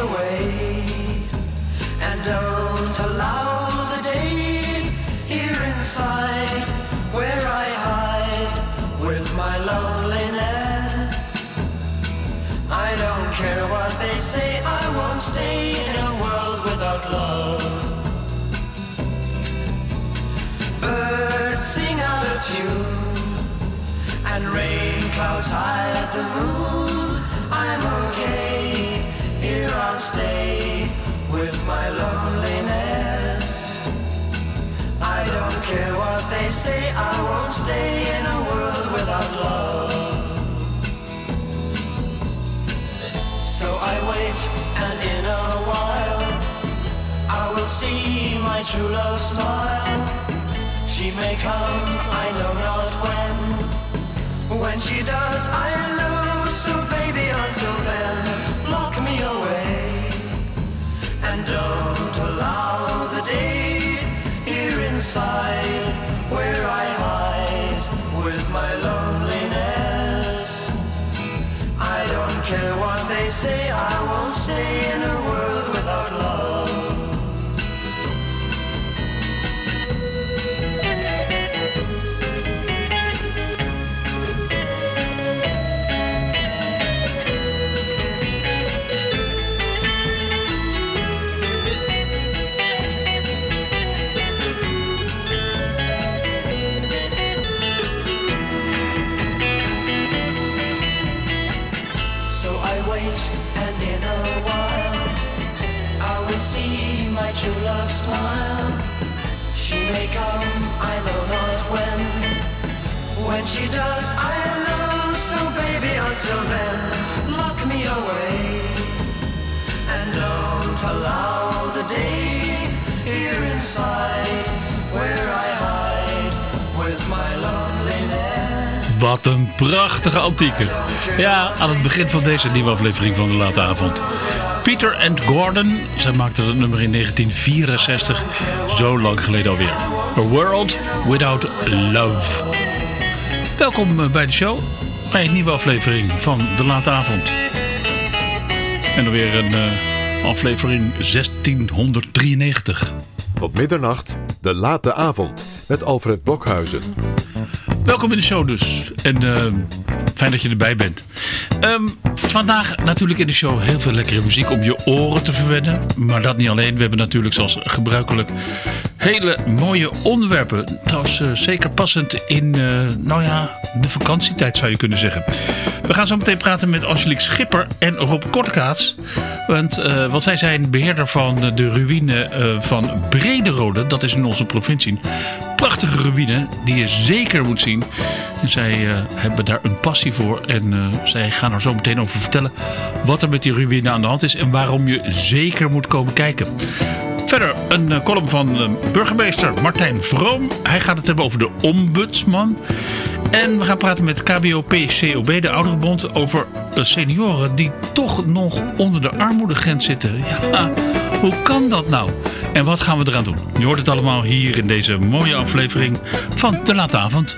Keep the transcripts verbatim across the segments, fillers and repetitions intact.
away, and don't allow the day here inside where I hide with my loneliness. I don't care what they say, I won't stay in a world without love. Birds sing out of tune, and rain clouds hide the moon. I'm okay, here I'll stay with my loneliness. I don't care what they say, I won't stay in a world without love. So I wait, and in a while I will see my true love smile. She may come, I know not when. When she does, I'll know. So baby, until then, lock me away, and don't allow the day here inside where I hide with my loneliness. I don't care what they say, I won't stay in a world without love. And in a while I will see my true love smile. She may come, I know not when. When she does, I'll know. So baby, until then, lock me away, and don't allow the day here inside where I hide with my loneliness. Wat een prachtige antieke. Ja, aan het begin van deze nieuwe aflevering van de Late Avond. Peter and Gordon, zij maakten het nummer in negentien vierenzestig, zo lang geleden alweer. A World Without Love. Welkom bij de show, bij een nieuwe aflevering van de Late Avond. En dan weer een uh, aflevering zestienhonderddrieënnegentig. Tot middernacht, de Late Avond, met Alfred Blokhuizen. Welkom in de show dus. En uh, fijn dat je erbij bent. Um, vandaag natuurlijk in de show heel veel lekkere muziek om je oren te verwennen. Maar dat niet alleen. We hebben natuurlijk zoals gebruikelijk hele mooie onderwerpen. Trouwens uh, zeker passend in uh, nou ja, de vakantietijd zou je kunnen zeggen. We gaan zo meteen praten met Angelique Schipper en Rob Kortkaats. Want, uh, want zij zijn beheerder van de ruïne uh, van Brederode. Dat is in onze provincie. Prachtige ruïne die je zeker moet zien. En zij uh, hebben daar een passie voor. En uh, zij gaan er zo meteen over vertellen wat er met die ruïne aan de hand is. En waarom je zeker moet komen kijken. Verder een uh, column van uh, burgemeester Martijn Vroom. Hij gaat het hebben over de ombudsman. En we gaan praten met K B O P C O B, de ouderenbond, over uh, senioren die toch nog onder de armoedegrens zitten. Ja, hoe kan dat nou? En wat gaan we eraan doen? Je hoort het allemaal hier in deze mooie aflevering van de Late Avond.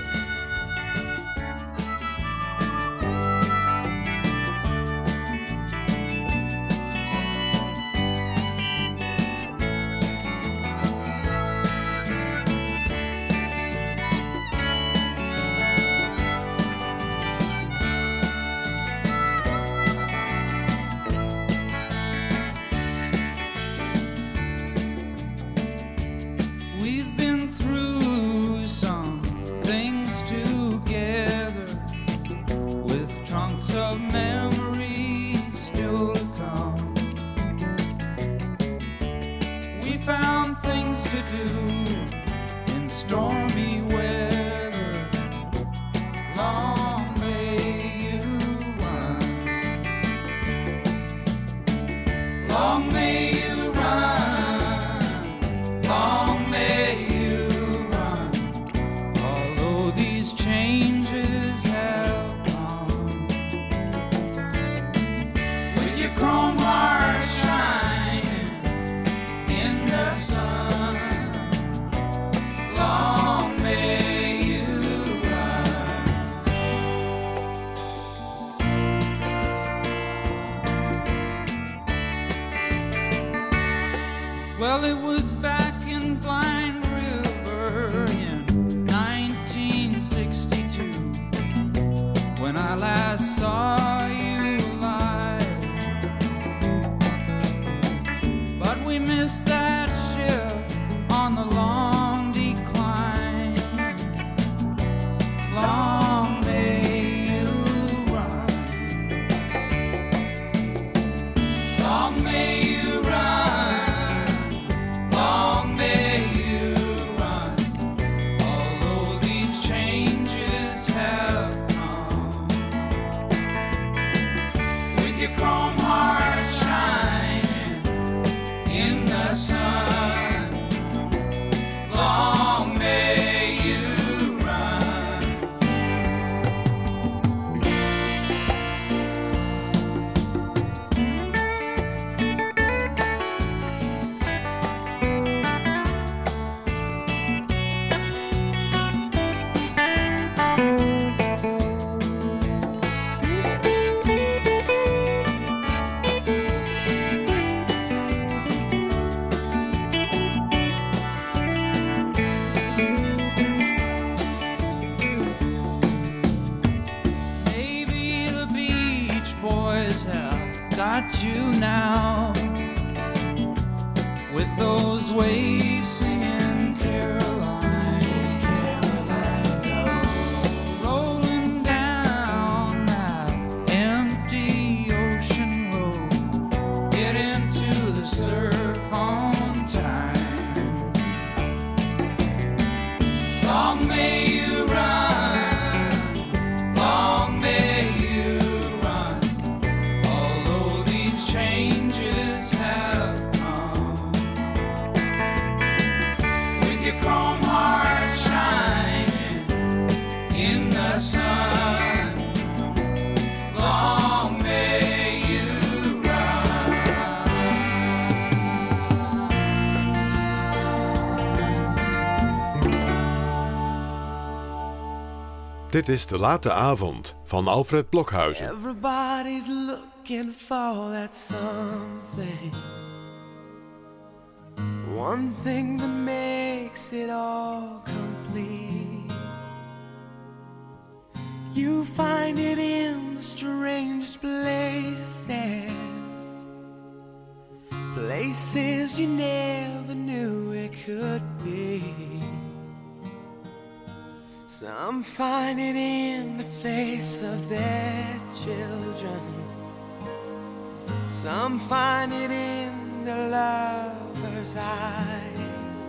Chrome heart shining in the sun. Well, it was back in Blind River in nineteen sixty-two when I last saw you live. But we missed that ship on the long decline. Long may you run. Long may you run. Long may you run. Although these changes have come, with your chrome heart shining in the sun. Long may you run. Maybe the Beach Boys have got you now, with those waves singing Caroline, Caroline, rolling down that empty ocean road, get into the surf on time. Long may you run, long may you run, although these changes have come, with your chrome heart shining in the sun. Long may you run. Dit is De Late Avond van Alfred Blokhuizen. Everybody's looking for that something, one thing that makes it all complete. You find it in the strangest places, places you never knew it could be. Some find it in the face of their children, some find it in the lover's eyes.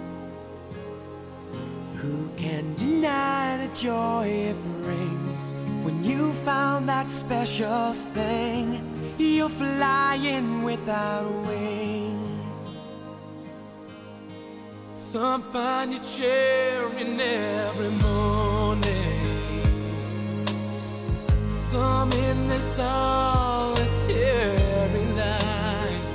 Who can deny the joy it brings when you found that special thing? You're flying without wings. Some find you cheering every morning, some in their solitary night.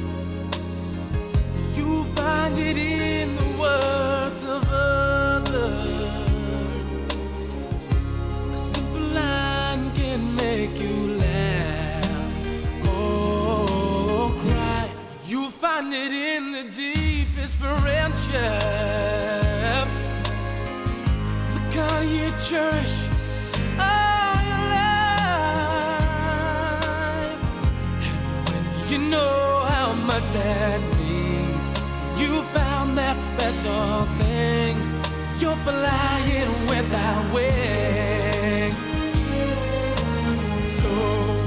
You find it in the words of others. A simple line can make you laugh or cry. You find it in the deepest friendship, the kind you cherish all your life. And when you know how much that means, you found that special thing. You're flying without wings. So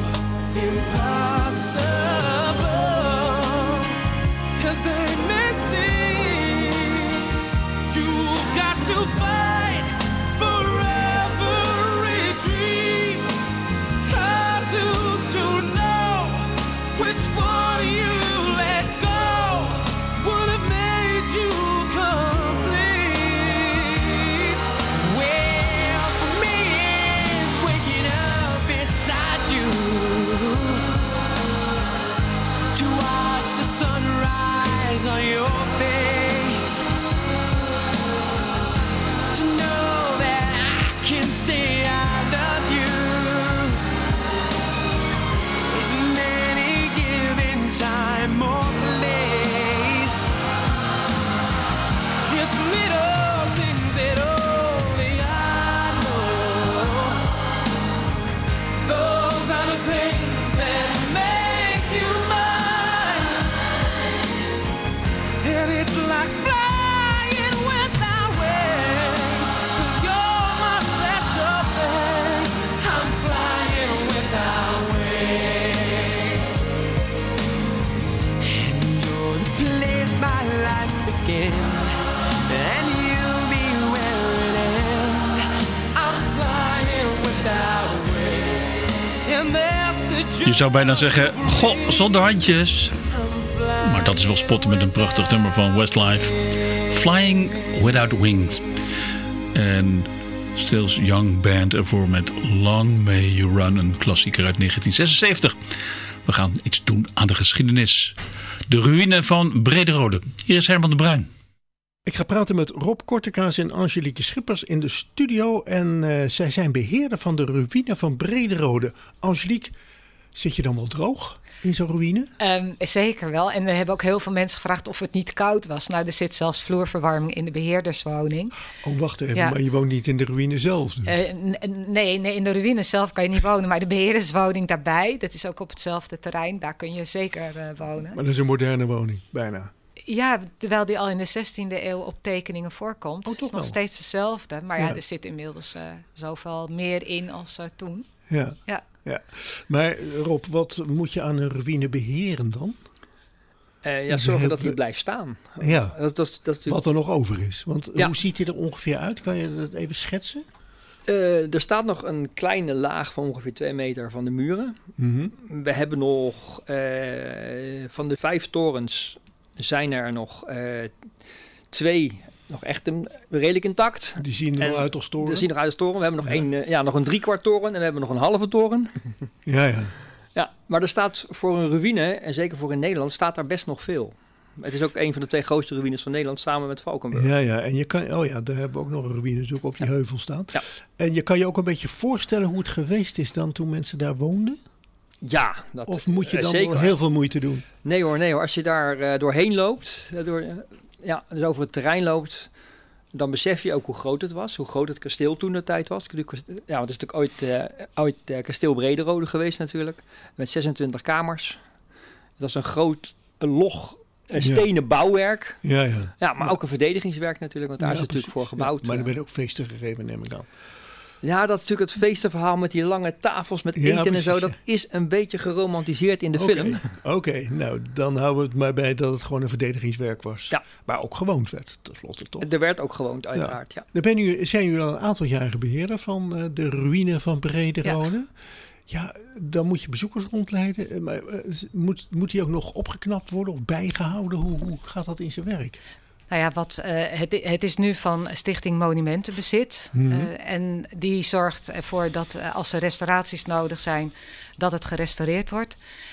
impossible as they may seem, you've got to fight for every dream. Try to know which one you let go would have made you complete. Well, for me And that's the Je zou bijna zeggen, goh, zonder handjes. Maar dat is wel spotten met een prachtig nummer van Westlife. Flying Without Wings. En Stills Young Band ervoor met Long May You Run, een klassieker uit negentien zesenzeventig. We gaan iets doen aan de geschiedenis. De ruïne van Brederode. Hier is Herman de Bruin. Ik ga praten met Rob Kortekaas en Angelique Schippers in de studio. En uh, zij zijn beheerder van de ruïne van Brederode. Angelique, zit je dan wel droog in zo'n ruïne? Um, zeker wel. En we hebben ook heel veel mensen gevraagd of het niet koud was. Nou, er zit zelfs vloerverwarming in de beheerderswoning. Oh, wacht even. Ja. Maar je woont niet in de ruïne zelf dus? Uh, n- nee, nee, in de ruïne zelf kan je niet wonen. Maar de beheerderswoning daarbij, dat is ook op hetzelfde terrein. Daar kun je zeker uh, wonen. Maar dat is een moderne woning, bijna. Ja, terwijl die al in de zestiende eeuw op tekeningen voorkomt. Oh, het toch is nog wel? steeds hetzelfde. Maar ja, Ja. er zit inmiddels uh, zoveel meer in als uh, toen. Ja. Ja. ja. Maar Rob, wat moet je aan een ruïne beheren dan? Uh, ja, Dus zorgen heel- dat hij blijft staan. Ja. Dat, dat, dat, Wat er nog over is. Want Ja. hoe ziet hij er ongeveer uit? Kan je dat even schetsen? uh, er staat nog een kleine laag van ongeveer twee meter van de muren. Mm-hmm. We hebben nog uh, van de vijf torens zijn er nog uh, twee nog echt een, redelijk intact. Die zien er En wel uit als toren? Die zien er uit als toren. We hebben nog, Ja. één, uh, ja, nog een driekwart toren en we hebben nog een halve toren. Ja, ja. Ja, maar er staat voor een ruïne, en zeker voor in Nederland, staat daar best nog veel. Het is ook een van de twee grootste ruïnes van Nederland, samen met Valkenburg. Ja, ja. En je kan, oh ja, daar hebben we ook nog een ruïne natuurlijk op die Ja. heuvel staan. Ja. En je kan je ook een beetje voorstellen hoe het geweest is dan toen mensen daar woonden? Ja, dat Of moet je eh, dan zeker. wel heel veel moeite doen? Nee hoor, nee hoor. Als je daar uh, doorheen loopt, uh, door, uh, ja, dus over het terrein loopt, dan besef je ook hoe groot het was. Hoe groot het kasteel toen de tijd was. Ja, het is natuurlijk ooit, uh, ooit uh, kasteel Brederode geweest natuurlijk. Met zesentwintig kamers. Dat is een groot, een log, een Ja. stenen bouwwerk. Ja, ja. Ja, maar Ja. ook een verdedigingswerk natuurlijk, want daar Ja, is het natuurlijk voor precies. gebouwd. Ja, maar er uh. werden ook feesten gegeven, neem ik aan. Ja, dat is natuurlijk het feestenverhaal met die lange tafels met Ja, eten en precies, zo. ja. Dat is een beetje geromantiseerd in de Oké, film. Oké, nou dan houden we het maar bij dat het gewoon een verdedigingswerk was. Ja. Maar ook gewoond werd, tenslotte toch? Er werd ook gewoond, uiteraard. Ja. Dan ben u, zijn jullie al een aantal jaren beheerder van uh, de ruïne van Brederode. Ja. ja, dan moet je bezoekers rondleiden. Uh, Maar uh, moet, moet die ook nog opgeknapt worden of bijgehouden? Hoe, hoe gaat dat in zijn werk? Nou ja, wat, uh, het, het is nu van Stichting Monumentenbezit. Mhm. Uh, en die zorgt ervoor dat uh, als er restauraties nodig zijn, dat het gerestaureerd wordt.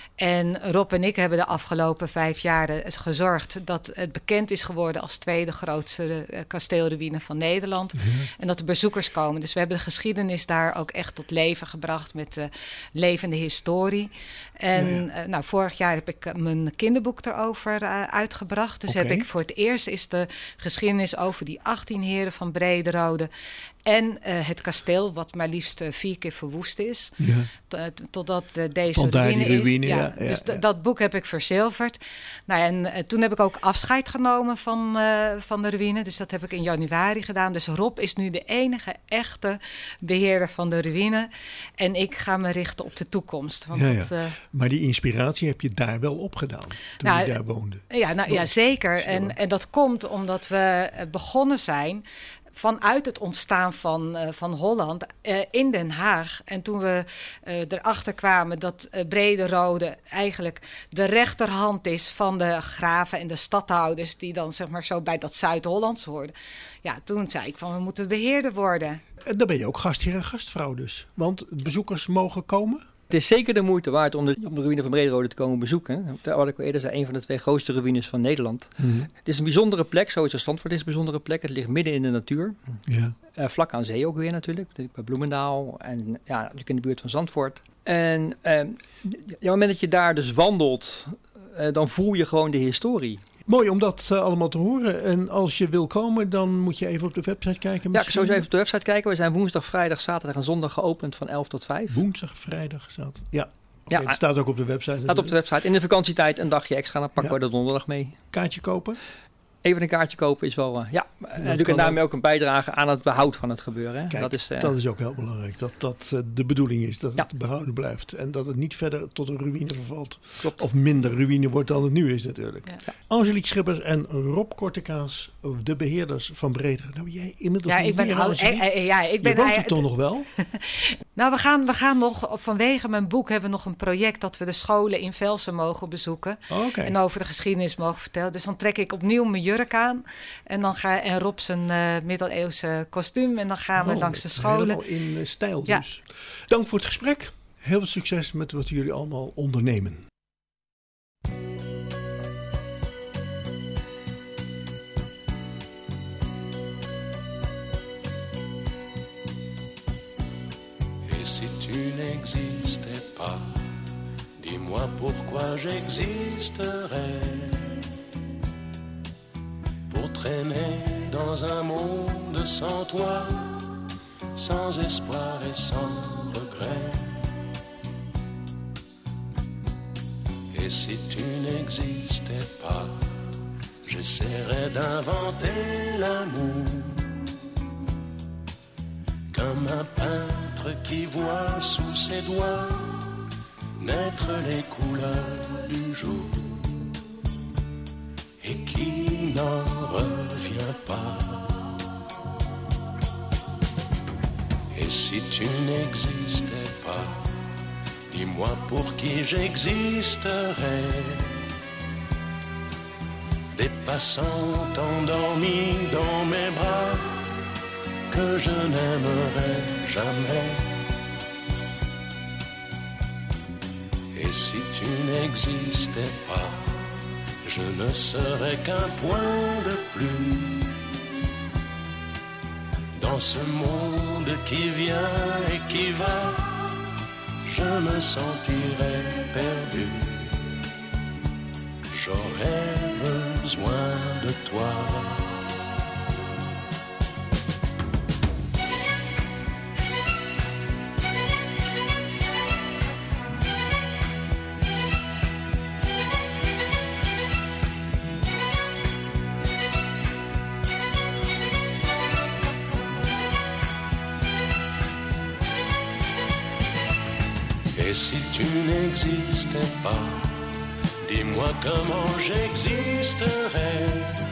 En Rob en ik hebben de afgelopen vijf jaar gezorgd dat het bekend is geworden als tweede grootste uh, kasteelruïne van Nederland. Ja. En dat er bezoekers komen. Dus we hebben de geschiedenis daar ook echt tot leven gebracht met uh, levende historie. En Ja, ja. Uh, nou, vorig jaar heb ik uh, mijn kinderboek erover uh, uitgebracht. Dus Oké. heb ik voor het eerst is de geschiedenis over die achttien heren van Brederode en uh, het kasteel, wat maar liefst uh, vier keer verwoest is. Ja. T- Totdat uh, deze Vandaar die ruïne is. ruïne, ja, ja, dus d- ja. dat boek heb ik verzilverd. Nou, en uh, toen heb ik ook afscheid genomen van, uh, van de ruïne. Dus dat heb ik in januari gedaan. Dus Rob is nu de enige echte beheerder van de ruïne. En ik ga me richten op de toekomst. Want Ja, ja. dat, uh, Maar die inspiratie heb je daar wel opgedaan toen Nou, je daar woonde. Ja, nou, ja, zeker. Zo. En, en dat komt omdat we uh, begonnen zijn vanuit het ontstaan van, uh, van Holland uh, in Den Haag. En toen we uh, erachter kwamen dat uh, Brederode eigenlijk de rechterhand is van de graven en de stadhouders die dan zeg maar zo bij dat Zuid-Hollands hoorden. Ja, toen zei ik van we moeten beheerder worden. En dan ben je ook gastheer en gastvrouw dus. Want bezoekers mogen komen. Het is zeker de moeite waard om de, om de ruïne van Brederode te komen bezoeken. Wat ik al eerder zei, een van de twee grootste ruïnes van Nederland. Mm-hmm. Het is een bijzondere plek, sowieso Zandvoort is een bijzondere plek. Het ligt midden in de natuur. Ja. Uh, vlak aan zee ook weer natuurlijk, bij Bloemendaal en ja, natuurlijk in de buurt van Zandvoort. En uh, op het moment dat je daar dus wandelt, uh, dan voel je gewoon de historie. Mooi om dat uh, allemaal te horen. En als je wil komen, dan moet je even op de website kijken. Ja, ik misschien. zou eens even op de website kijken. We zijn woensdag, vrijdag, zaterdag en zondag geopend van elf tot vijf. Woensdag, vrijdag, zaterdag. Ja. Ja, Okay, het staat ook op de website. staat op de website. In de vakantietijd een dagje extra, dan pakken Ja. we de donderdag mee. Kaartje kopen. Even een kaartje kopen is wel, uh, ja, en natuurlijk kan en daarmee ook een bijdrage aan het behoud van het gebeuren. Hè? Kijk, dat, is, uh, dat is ook heel belangrijk. Dat dat uh, de bedoeling is. Dat Ja. het behouden blijft. En dat het niet verder tot een ruïne vervalt. klopt. Of minder ruïne wordt dan het nu is natuurlijk. Ja. Angelique Schippers en Rob Kortekaas, de beheerders van Brederode. Nou, jij inmiddels Ja, niet ik ben meer, oud. Angelique. eh, eh, ja, ik Je ben woont er eigenlijk- toch nog wel? Nou, we gaan, we gaan nog, vanwege mijn boek hebben we nog een project dat we de scholen in Velsen mogen bezoeken. Oké. Okay. En over de geschiedenis mogen vertellen. Dus dan trek ik opnieuw mijn jurk aan. En dan ga en Rob zijn uh, middeleeuwse kostuum. En dan gaan we oh, langs de scholen. Helemaal in uh, stijl ja. dus. Dank voor het gesprek. Heel veel succes met wat jullie allemaal ondernemen. Si tu n'existais pas, dis-moi pourquoi j'existerais. Pour traîner dans un monde sans toi, sans espoir et sans regret. Et si tu n'existais pas, j'essaierais d'inventer l'amour. Comme un peintre qui voit sous ses doigts naître les couleurs du jour et qui n'en revient pas. Et si tu n'existais pas, dis-moi pour qui j'existerais. Des passants endormis dans mes bras que je n'aimerai jamais. Et si tu n'existais pas, je ne serais qu'un point de plus dans ce monde qui vient et qui va. Je me sentirais perdu. J'aurais besoin de toi. Et si tu n'existais pas, dis-moi comment j'existerais.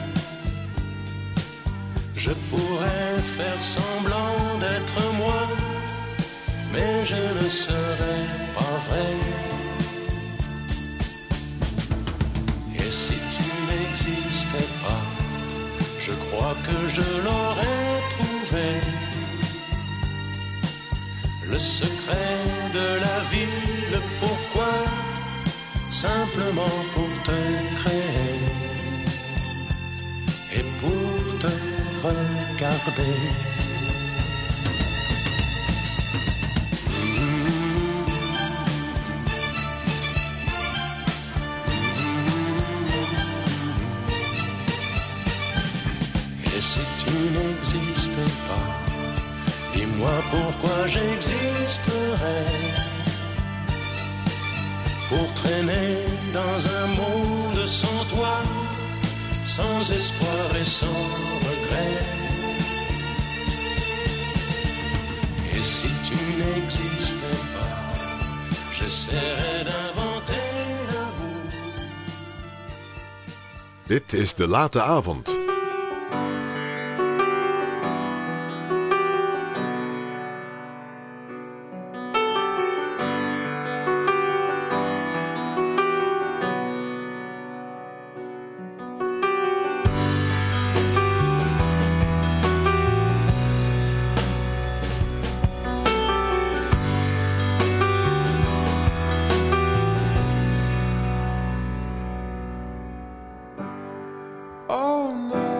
Je pourrais faire semblant d'être moi, mais je ne serais pas vrai. Et si tu n'existais pas, je crois que je l'aurais trouvé. Le secret de la vie, le pourquoi, simplement pour te créer et pour te regarder. Et si tu n'existais pas, dis-moi pourquoi j'existerais. Pour traîner dans un monde sans toi, sans espoir et sans regret. Et si tu n'existais pas, j'essaierais d'inventer l'amour. Dit is De Late Avond. Oh no.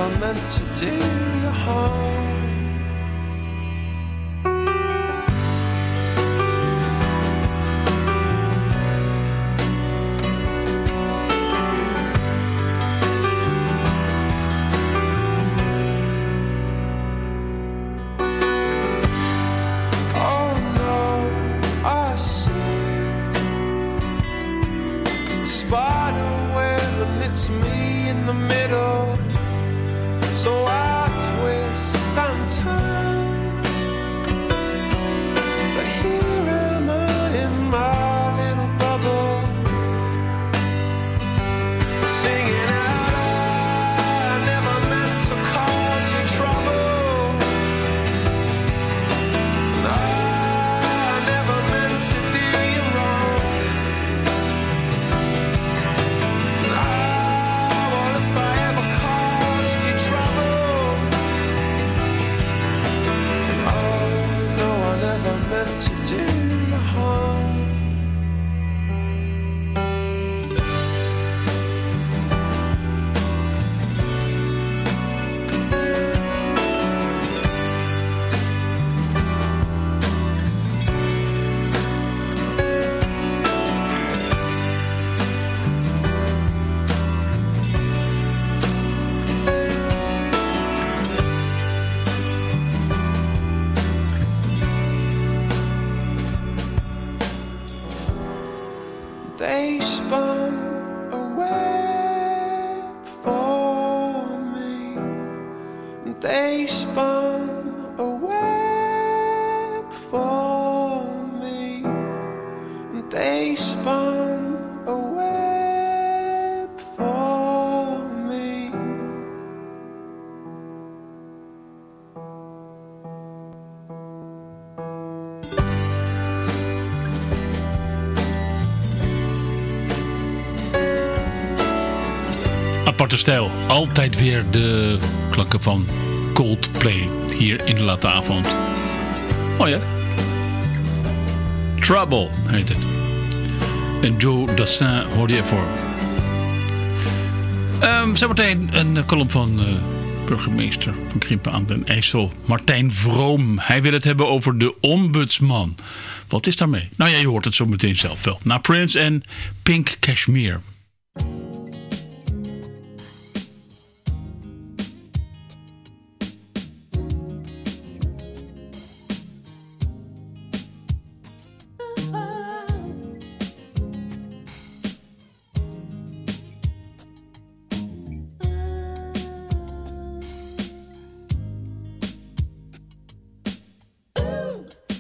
never meant to do you harm. It's me in the middle, so I twist and turn. But here am I in my little bubble, singing out, I never meant to cause you trouble. No, I never meant to do you wrong. To do you harm. They spun a web for me. They spun a web for me. They spun a web for me. Aparte stijl. Altijd weer de klanken van Coldplay hier in de late avond. Oh ja. Trouble heet het. En Joe Dassin hoorde je ervoor. Um, zometeen een column van uh, burgemeester van Krimpen aan den IJssel, Martijn Vroom. Hij wil het hebben over de ombudsman. Wat is daarmee? Nou ja, je hoort het zo meteen zelf wel. Na Prince en Pink Cashmere.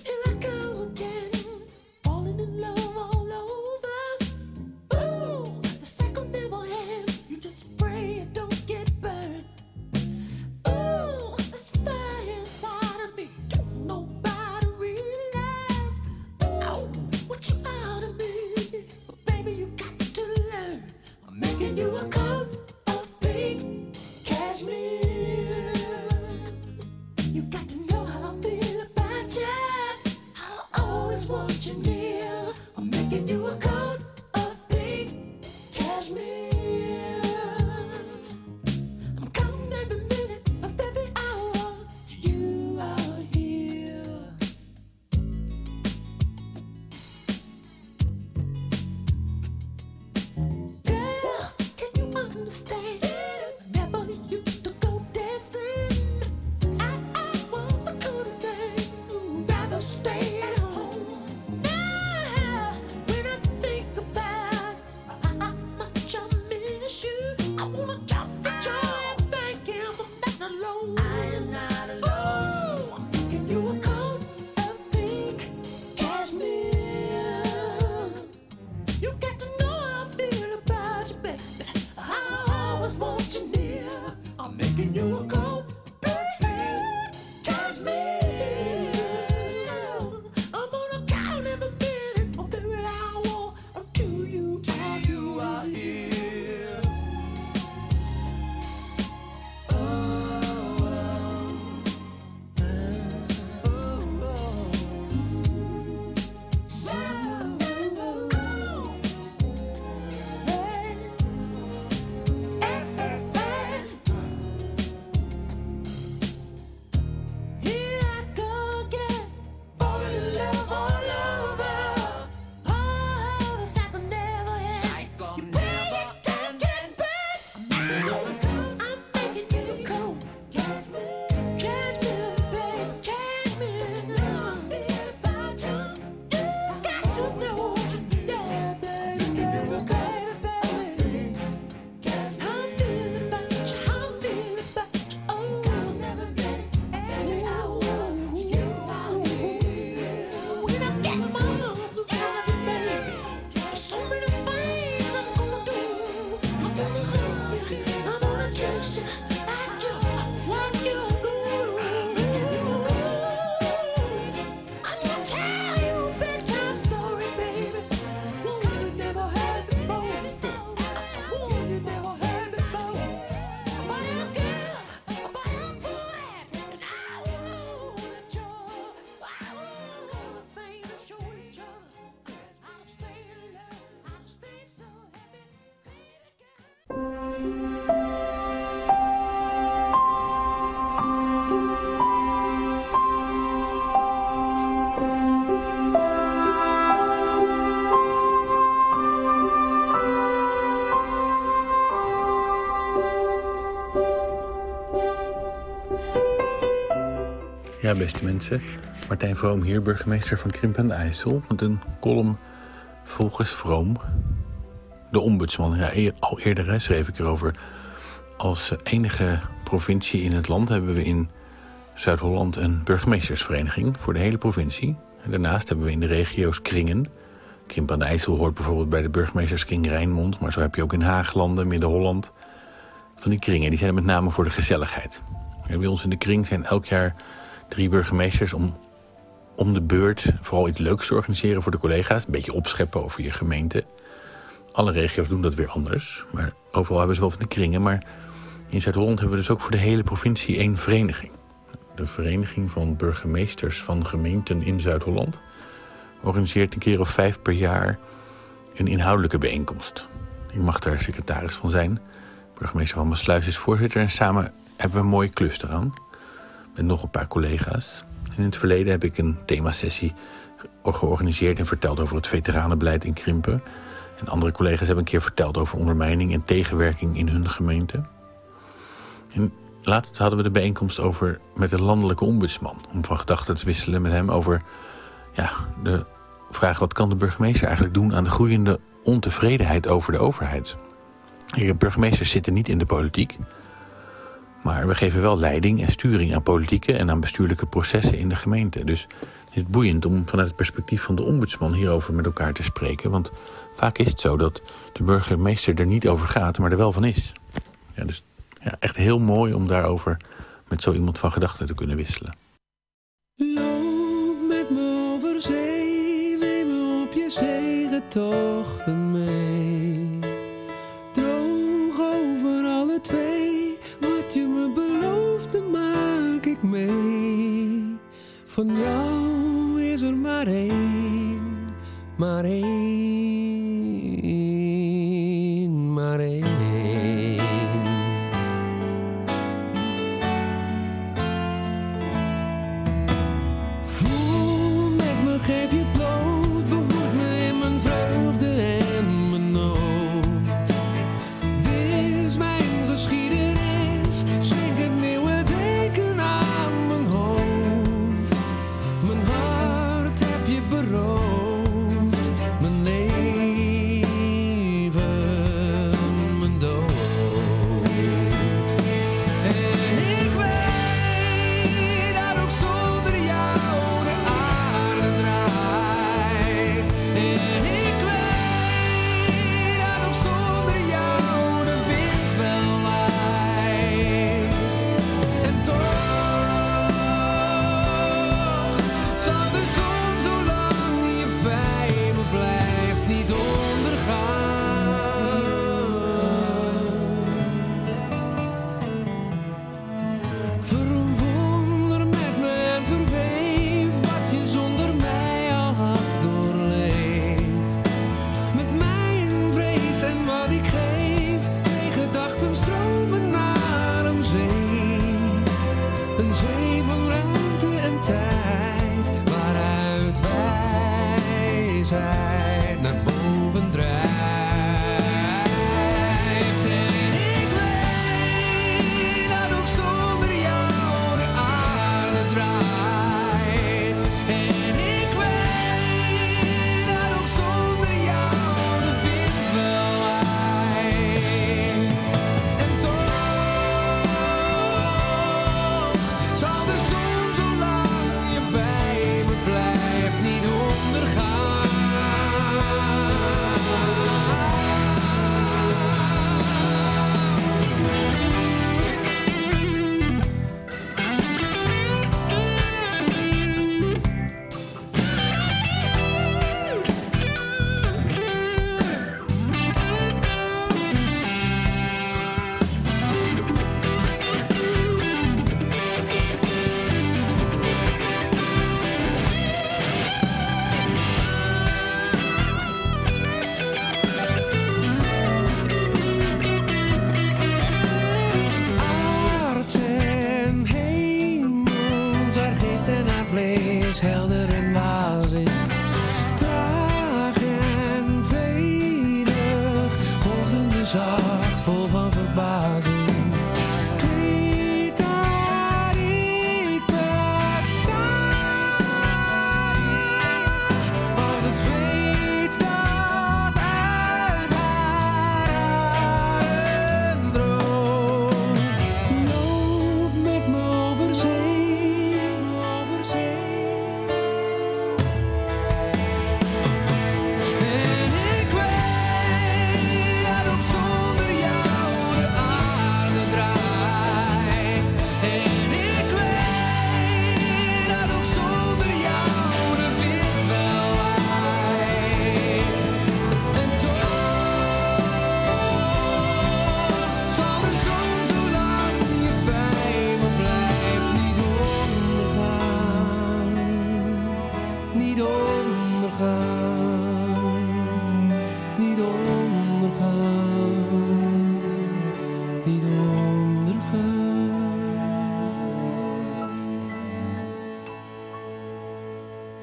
Falling in love all over. Ooh. Ja, beste mensen. Martijn Vroom hier, burgemeester van Krimpen aan de IJssel. Met een column volgens Vroom. De ombudsman. Ja, e- al eerder hè, schreef ik erover. Als enige provincie in het land hebben we in Zuid-Holland een burgemeestersvereniging voor de hele provincie. En daarnaast hebben we in de regio's kringen. Krimpen aan de IJssel hoort bijvoorbeeld bij de burgemeesterskring Rijnmond. Maar zo heb je ook in Haaglanden, Midden-Holland. Van die kringen, die zijn er met name voor de gezelligheid. En bij ons in de kring zijn elk jaar drie burgemeesters om, om de beurt vooral iets leuks te organiseren voor de collega's. Een beetje opscheppen over je gemeente. Alle regio's doen dat weer anders. Maar overal hebben ze wel van de kringen. Maar in Zuid-Holland hebben we dus ook voor de hele provincie één vereniging. De Vereniging van Burgemeesters van Gemeenten in Zuid-Holland organiseert een keer of vijf per jaar een inhoudelijke bijeenkomst. Ik mag daar secretaris van zijn. Burgemeester van Maassluis is voorzitter en samen hebben we een mooie klus eraan. Met nog een paar collega's. In het verleden heb ik een themasessie georganiseerd en verteld over het veteranenbeleid in Krimpen. En andere collega's hebben een keer verteld over ondermijning en tegenwerking in hun gemeente. En laatst hadden we de bijeenkomst over met de landelijke ombudsman. Om van gedachten te wisselen met hem over ja, de vraag: wat kan de burgemeester eigenlijk doen aan de groeiende ontevredenheid over de overheid? Hier, burgemeesters zitten niet in de politiek. Maar we geven wel leiding en sturing aan politieke en aan bestuurlijke processen in de gemeente. Dus het is boeiend om vanuit het perspectief van de ombudsman hierover met elkaar te spreken. Want vaak is het zo dat de burgemeester er niet over gaat, maar er wel van is. Ja, dus ja, echt heel mooi om daarover met zo iemand van gedachten te kunnen wisselen. Loop met me over zee, neem me op je zegentochten mee. Droog over alle twee, wat je me beloofde maak ik mee. Van jou is er maar één, maar één, maar één. Voel met me, geef je bloot, behoed me in mijn vreugde en mijn nood. Wees mijn geschiedenis, schenk het nieuwe denken aan mijn hoofd. Mijn hart heb je beroofd, mijn leven, mijn dood. En ik weet dat ook zonder jou de aarde draait. En ik weet dat ook zonder jou de wind wel waait. En toch zal de zon, zolang je bij me blijft, niet ondergaan. Verwonder met me en verweef wat je zonder mij al had doorleefd. Met mij een vrees en wat ik geef, twee gedachten stromen naar een zee. Een zee van ruimte en tijd, waaruit wijsheid naar boven drijft. En ik weet dat ook zonder jou de aarde draait. En ik weet dat ook zonder jou de wind wel waait. En toch zal de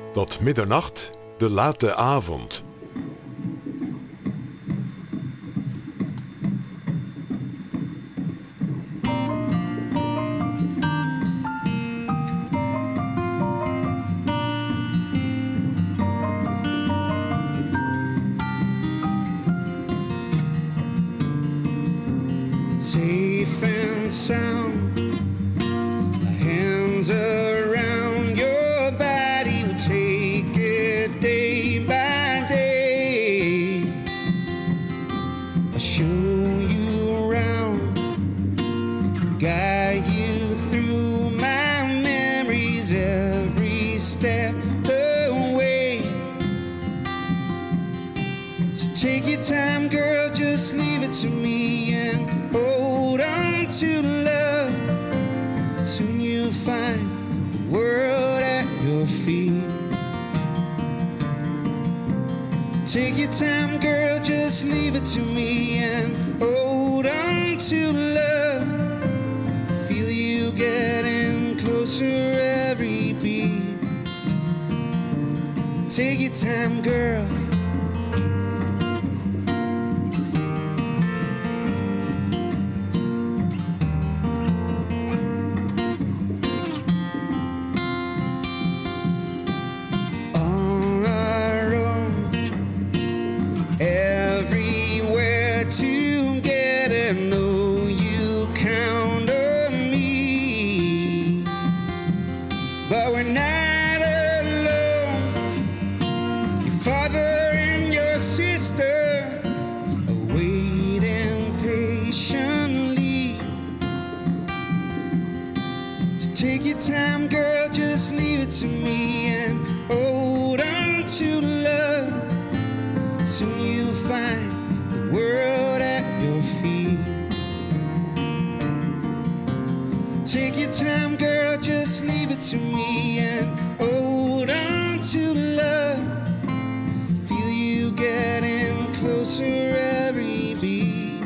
Tot middernacht, de late avond. Safe and sound, hands around your body, we'll take it day by day. I'll show you around, guide you through my memories every step the way. So take your time, girl, just leave it to me and hold on to love. Soon you'll find the world at your feet. Take your time, girl, just leave it to me and hold on to love. Feel you getting closer every beat. Take your time, girl. Time, girl, just leave it to me and hold on to love. Soon you'll find the world at your feet. Take your time, girl, just leave it to me and hold on to love. Feel you getting closer every beat.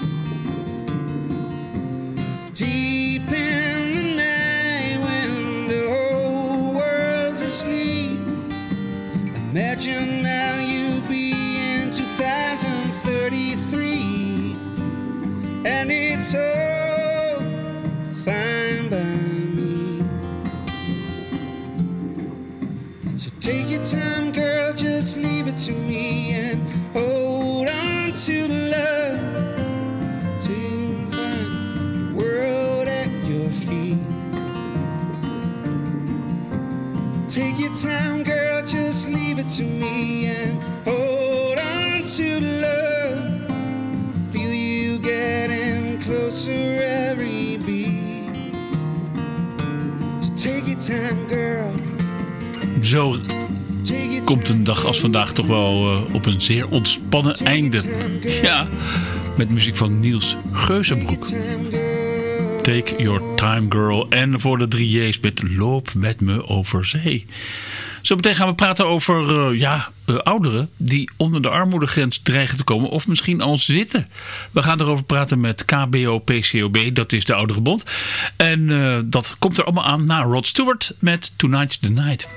Deep in the night when the whole world's asleep, imagine now you'll be in two thousand thirty-three, and it's all fine by me. So take your time, girl, just leave it to me and hold on to love. So you can find the world at your feet. Take your time, girl, just leave it to me and hold on to love. Feel you getting closer every beat. So take your time, girl. Zo komt een dag als vandaag toch wel uh, op een zeer ontspannen einde. Ja, met muziek van Niels Geuzenbroek. Take Your Time, Girl. En voor de drie J's met Loop met me over zee. Zo meteen gaan we praten over uh, ja, uh, ouderen die onder de armoedegrens dreigen te komen of misschien al zitten. We gaan erover praten met K B O P C O B, dat is de Ouderenbond. En uh, dat komt er allemaal aan na Rod Stewart met Tonight's the Night.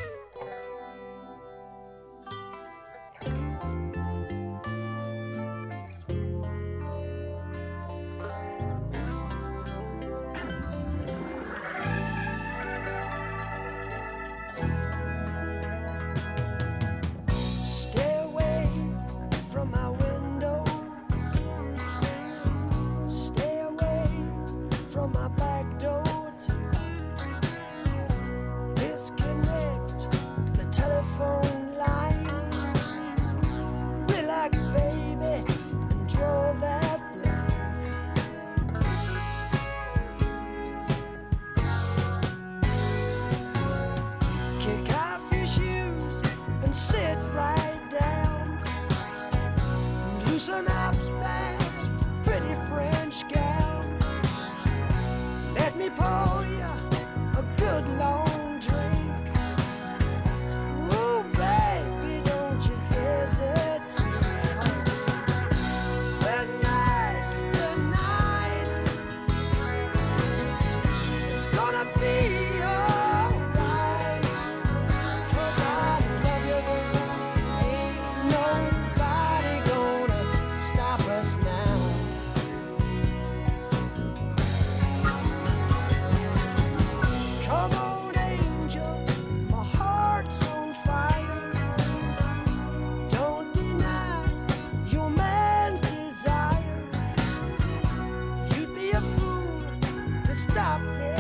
It's gonna be alright, 'cause I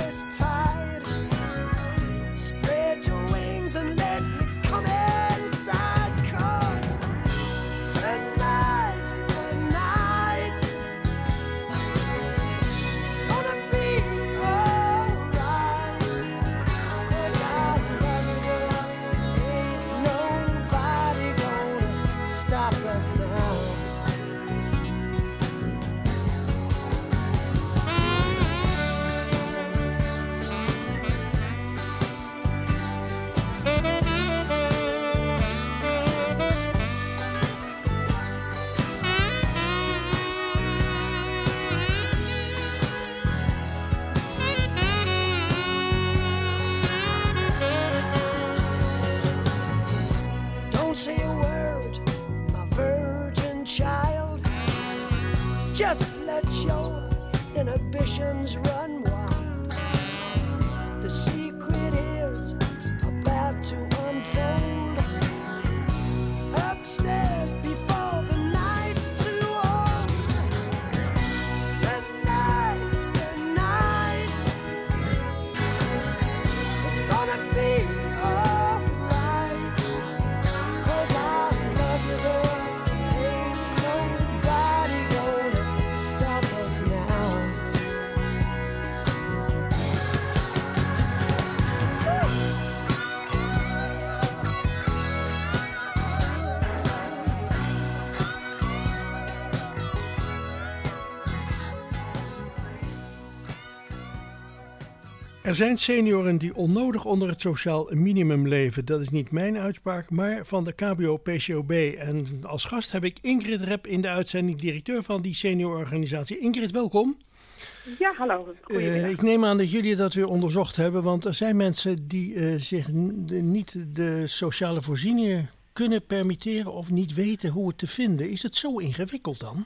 this tide. Spread your wings and let me come inside, 'cause tonight's the night. It's gonna be alright, 'cause I love you, girl. Ain't nobody gonna stop us now. Don't say a word, my virgin child. Just let your inhibitions run wild. The secret is about to unfold. Upstairs before the night's too old. Tonight's the night. It's gonna be alright, 'cause I love you, girl. Ain't nobody gonna stop us now. Er zijn senioren die onnodig onder het sociaal minimum leven. Dat is niet mijn uitspraak, maar van de K B O P C O B. En als gast heb ik Ingrid Rep in de uitzending, directeur van die seniororganisatie. Ingrid, welkom. Ja, hallo. Goedemiddag. Uh, ik neem aan dat jullie dat weer onderzocht hebben, want er zijn mensen die uh, zich n- de, niet de sociale voorzieningen kunnen permitteren of niet weten hoe het te vinden. Is het zo ingewikkeld dan?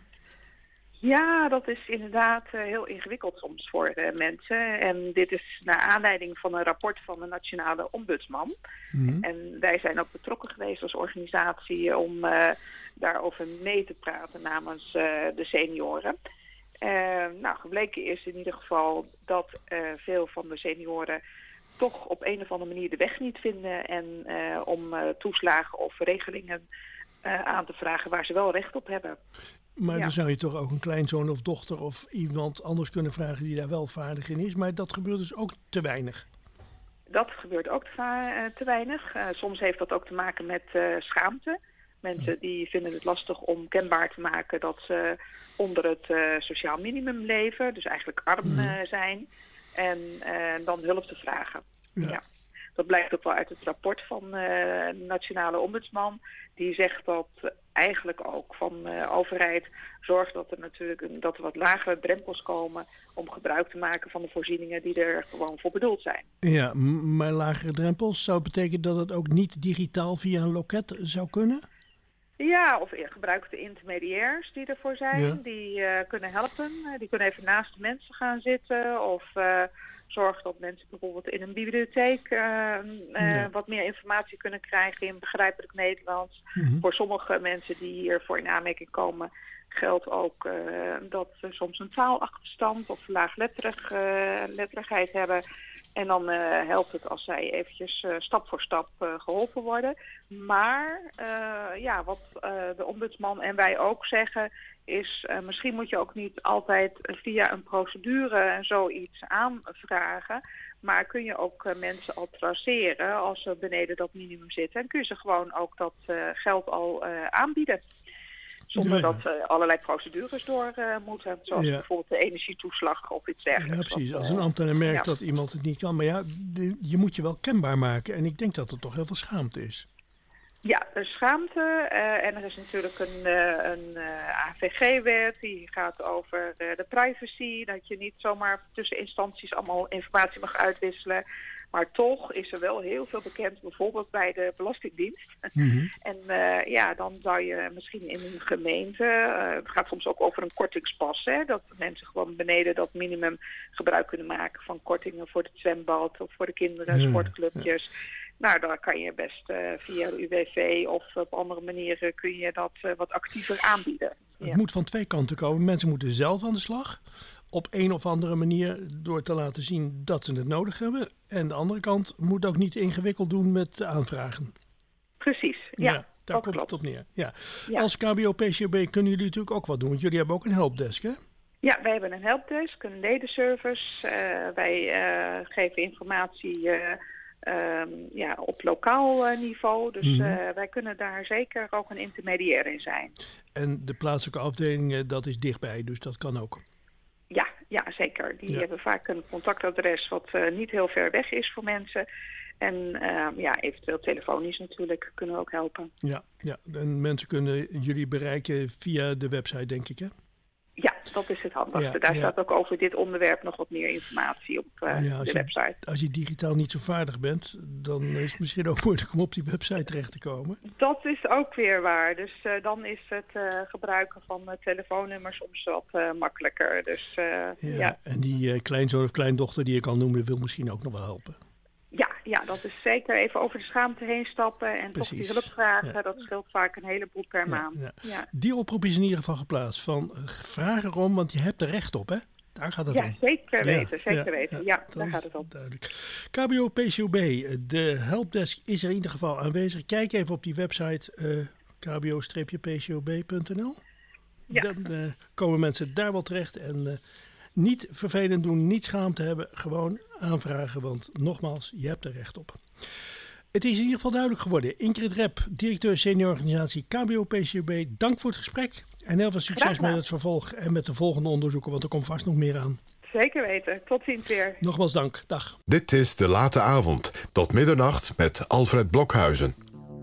Ja, dat is inderdaad uh, heel ingewikkeld soms voor uh, mensen. En dit is naar aanleiding van een rapport van de Nationale Ombudsman. Mm-hmm. En wij zijn ook betrokken geweest als organisatie om uh, daarover mee te praten namens uh, de senioren. Uh, nou, gebleken is in ieder geval dat uh, veel van de senioren toch op een of andere manier de weg niet vinden. En uh, om uh, toeslagen of regelingen uh, aan te vragen waar ze wel recht op hebben. Maar Ja. dan zou je toch ook een kleinzoon of dochter of iemand anders kunnen vragen die daar wel vaardig in is. Maar dat gebeurt dus ook te weinig. Dat gebeurt ook te, va- uh, te weinig. Uh, soms heeft dat ook te maken met uh, schaamte. Mensen die vinden het lastig om kenbaar te maken dat ze onder het uh, sociaal minimum leven. Dus eigenlijk arm uh, zijn. En uh, dan hulp te vragen. Ja. Ja. Dat blijkt ook wel uit het rapport van uh, de Nationale Ombudsman. Die zegt dat uh, eigenlijk ook van de uh, overheid zorgt dat er natuurlijk een, dat er wat lagere drempels komen om gebruik te maken van de voorzieningen die er gewoon voor bedoeld zijn. Ja, m- maar lagere drempels zou betekenen dat het ook niet digitaal via een loket zou kunnen? Ja, of gebruik de intermediairs die ervoor zijn. Ja. Die uh, kunnen helpen. Uh, die kunnen even naast de mensen gaan zitten. Of uh, zorg dat mensen bijvoorbeeld in een bibliotheek uh, uh, Ja. wat meer informatie kunnen krijgen in begrijpelijk Nederlands. Mhm. Voor sommige mensen die hiervoor in aanmerking komen geldt ook uh, dat ze soms een taalachterstand of laagletterig, uh, letterigheid hebben. En dan uh, helpt het als zij eventjes uh, stap voor stap uh, geholpen worden. Maar uh, ja, wat uh, de ombudsman en wij ook zeggen is uh, misschien moet je ook niet altijd via een procedure zoiets aanvragen. Maar kun je ook uh, mensen al traceren als ze beneden dat minimum zitten. En kun je ze gewoon ook dat uh, geld al uh, aanbieden. Zonder Ja. dat uh, allerlei procedures door uh, moeten. Zoals Ja. bijvoorbeeld de energietoeslag of iets dergelijks. Ja, precies. Wat, Als een uh, ambtenaar merkt ja. dat iemand het niet kan. Maar ja, de- je moet je wel kenbaar maken. En ik denk dat er toch heel veel schaamte is. Ja, er is schaamte uh, en er is natuurlijk een, uh, een uh, A V G-wet die gaat over uh, de privacy. Dat je niet zomaar tussen instanties allemaal informatie mag uitwisselen. Maar toch is er wel heel veel bekend, bijvoorbeeld bij de Belastingdienst. Mhm. En uh, ja, dan zou je misschien in een gemeente, uh, het gaat soms ook over een kortingspas, hè, dat mensen gewoon beneden dat minimum gebruik kunnen maken van kortingen voor het zwembad of voor de kinderen, Ja, sportclubjes. Nou, daar kan je best uh, via de U W V of op andere manieren kun je dat uh, wat actiever aanbieden. Het Ja. moet van twee kanten komen. Mensen moeten zelf aan de slag. op een of andere manier door te laten zien dat ze het nodig hebben. En de andere kant moet ook niet ingewikkeld doen met aanvragen. Precies, ja. ja daar komt klopt. het op neer. Ja. Ja. Als K B O P C O B kunnen jullie natuurlijk ook wat doen, want jullie hebben ook een helpdesk, hè? Ja, wij hebben een helpdesk, een ledenservice. Uh, wij uh, geven informatie uh, um, ja, op lokaal uh, niveau. Dus Mhm. uh, wij kunnen daar zeker ook een intermediair in zijn. En de plaatselijke afdeling, uh, dat is dichtbij, dus dat kan ook. Ja, ja zeker. Die Ja. hebben vaak een contactadres wat uh, niet heel ver weg is voor mensen. En uh, ja, eventueel telefonisch natuurlijk kunnen we ook helpen. Ja, ja, en mensen kunnen jullie bereiken via de website, denk ik, hè? Ja, dat is het handigste. Ja, Daar ja. staat ook over dit onderwerp nog wat meer informatie op uh, Ja, als de je- website. Als je digitaal niet zo vaardig bent, dan is het misschien ook moeilijk om op die website terecht te komen. Dat is ook weer waar. Dus uh, dan is het uh, gebruiken van uh, telefoonnummers soms wat uh, makkelijker. Dus uh, Ja, ja. En die eh, kleinzoon of kleindochter die je kan noemen, wil misschien ook nog wel helpen. Ja, ja, dat is zeker even over de schaamte heen stappen en toch Precies. die hulp vragen. Ja. Dat scheelt vaak een heleboel per Ja, maand. ja. Ja, Die oproep is in ieder geval geplaatst van eh, vraag erom, want je hebt er recht op, hè? Daar gaat het ja om. zeker Ja, weten, zeker ja, weten. ja, Ja, dat daar is gaat het om. Duidelijk. K B O P C O B, eh, de helpdesk is er in ieder geval aanwezig. Kijk even op die website uh, k b o P C O B punt n l. Ja. Dan eh, komen mensen daar wel terecht en eh, niet vervelend doen, niet schaamte hebben, gewoon aanvragen, want nogmaals, je hebt er recht op. Het is in ieder geval duidelijk geworden. Ingrid Rep, directeur seniororganisatie K B O P C O B, dank voor het gesprek en heel veel Graag succes gedaan. met het vervolg en met de volgende onderzoeken, want er komt vast nog meer aan. Zeker weten. Tot ziens weer. Nogmaals dank. Dag. Dit is De Late Avond. Tot middernacht met Alfred Blokhuizen.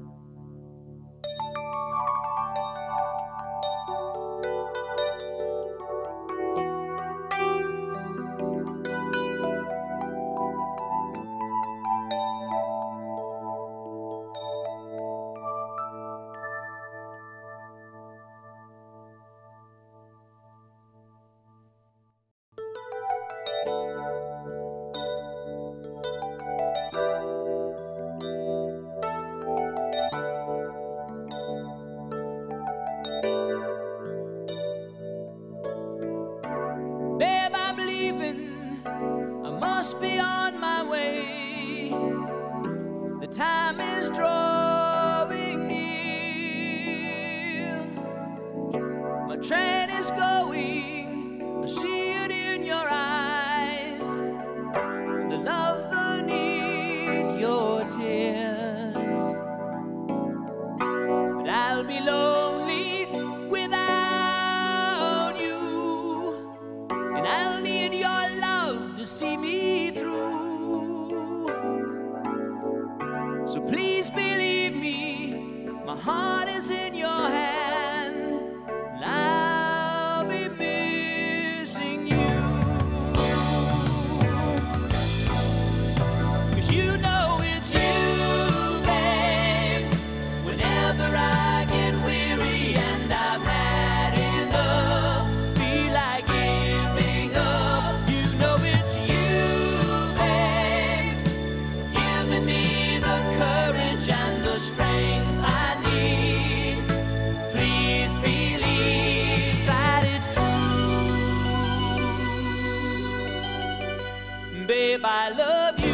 Babe, I'm leaving. I must be on my way. The time is drawing near. My train is going. I see it in your eyes. The love, the need, your tears. But I'll be lonely without you. And I'll need your love to see me through. So please believe me, my heart is in your hand, and I'll be missing you. 'Cause you know it's you, babe. Whenever I get weary and I've had enough, feel like giving up, you know it's you, babe, giving me the courage and the strength I need. Please believe that it's true. Babe, I love you.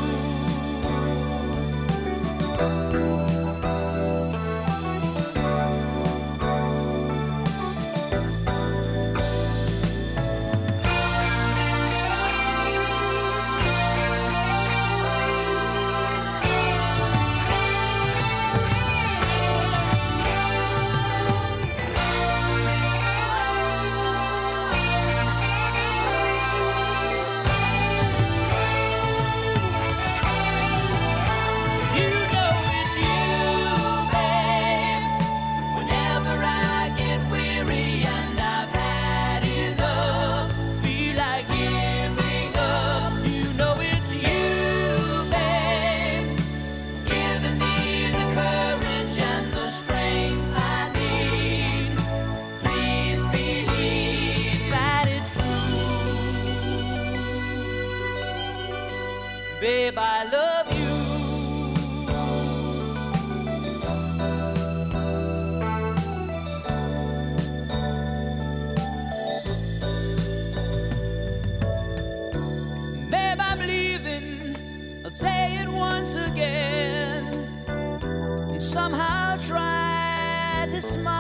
You know it's you, babe. Whenever I get weary and I've had enough, feel like giving up. You know it's you, babe, giving me the courage and the strength I need. Please believe that it's true. Babe, I love you. but say it once again and somehow try to smile.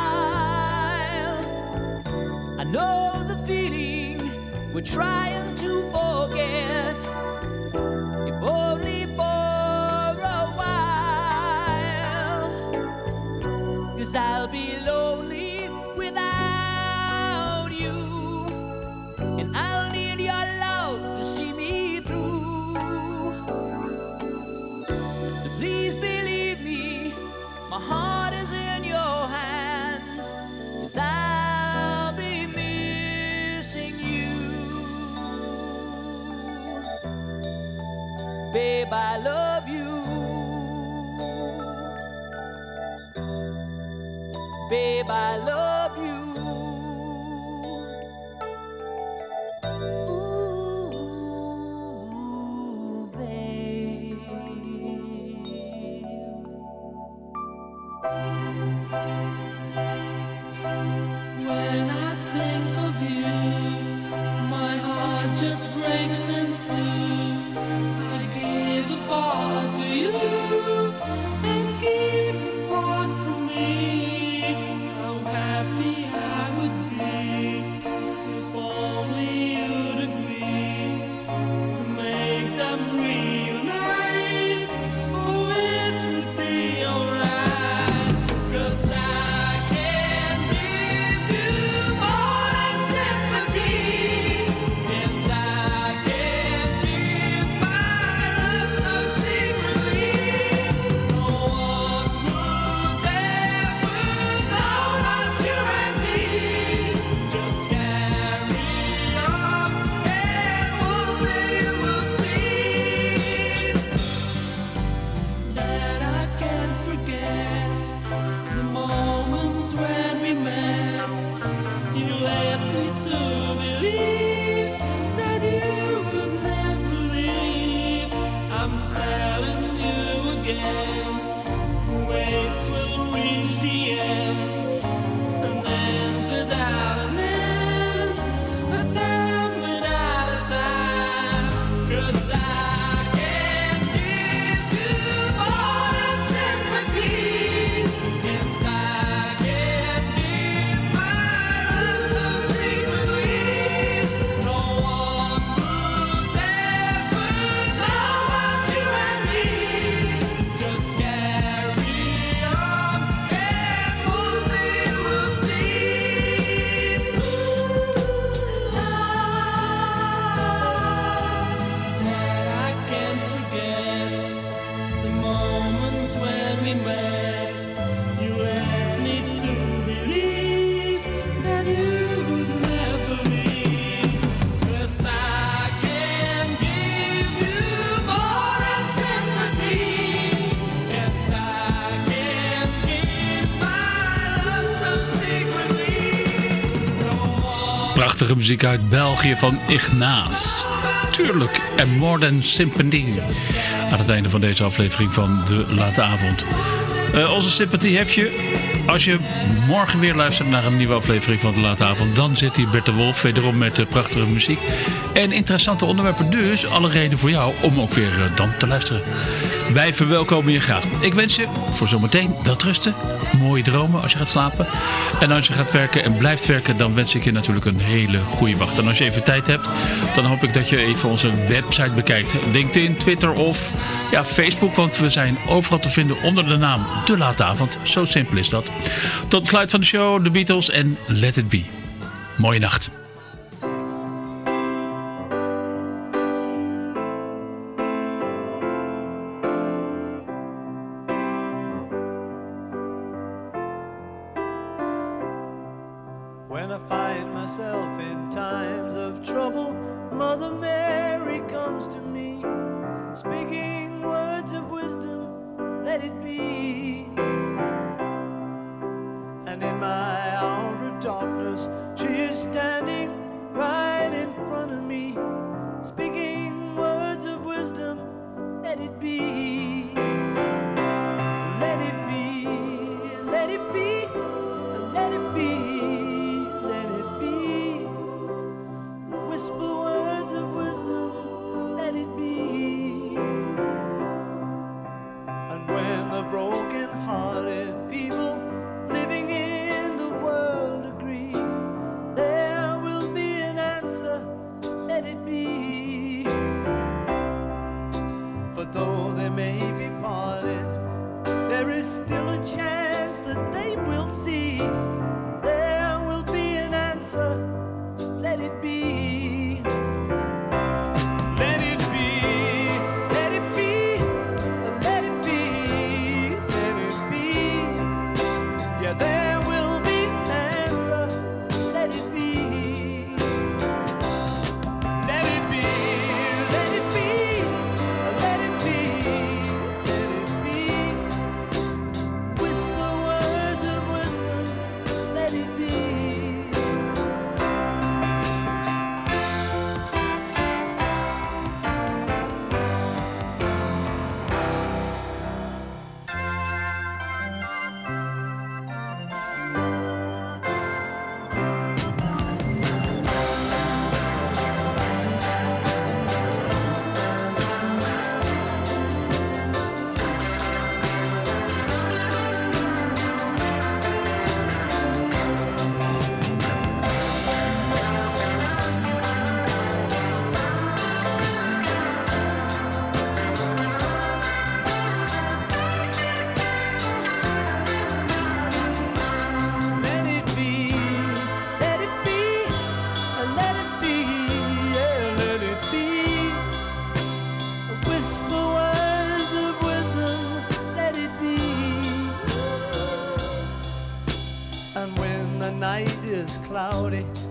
I know the feeling we're trying to forget, if only for a while, 'cause I'll be lonely without you, and I'll need your love to see me through. So please believe me, my heart is in your hands, 'cause I'll be missing you. Babe, I love you. Babe, I love you. Ooh, babe. When I think of you, my heart just breaks in two. I give a part to you and keep a part for me. How happy I would be if only you'd agree to make them reunite. Oh, it would be alright, 'cause I can give you more than sympathy, and I can give my love so secretly. No one would ever know but you and me. Just carry on, and one day you will see that I can't forget the moment when we met. You led me to believe that you would never leave. I'm telling you again, waits will reach the end, an end without an end, a time without a time. 'Cause I can give you more than sympathy, and I can give my love so secretly. No one would ever know but you and me. Just carry on, and one day you will see that I can't forget the moment when we met. You led me to believe that you would never leave. 'Cause I can give you more than sympathy, and I can give my love so secretly. Prachtige muziek uit België van Ignace. Tuurlijk, en More Than Sympathy. Aan het einde van deze aflevering van De Late Avond. Uh, onze sympathie heb je. Als je morgen weer luistert naar een nieuwe aflevering van De Late Avond, dan zit hier Bert de Wolf wederom met uh, prachtige muziek. En interessante onderwerpen, dus alle reden voor jou om ook weer uh, dan te luisteren. Wij verwelkomen je graag. Ik wens je voor zometeen welterusten, mooie dromen als je gaat slapen. En als je gaat werken en blijft werken, dan wens ik je natuurlijk een hele goede wacht. En als je even tijd hebt, dan hoop ik dat je even onze website bekijkt. LinkedIn, Twitter of ja, Facebook, want we zijn overal te vinden onder de naam De Late Avond. Zo simpel is dat. Tot het sluit van de show, de Beatles en Let It Be. Mooie nacht. When I find myself in times of trouble, Mother Mary comes to me, speaking words of wisdom, let it be. And in my hour of darkness, she is standing right in front of me, speaking words of wisdom, let it be. Let it be, let it be, let it be, let it be. Whisper words of wisdom, let it be. But though they may be parted, there is still a chance that they will see. There will be an answer. Let it be. Let it be. Let it be. Let it be. Let it be. Yeah, there will be an answer. Let it be. Let it be. Let it be. Let it be. Let it be. Whisper words of wisdom. Let it be. Let it be, let it be, let it be, yeah, let it be. Whisper words of wisdom, let it be. And when the night is cloudy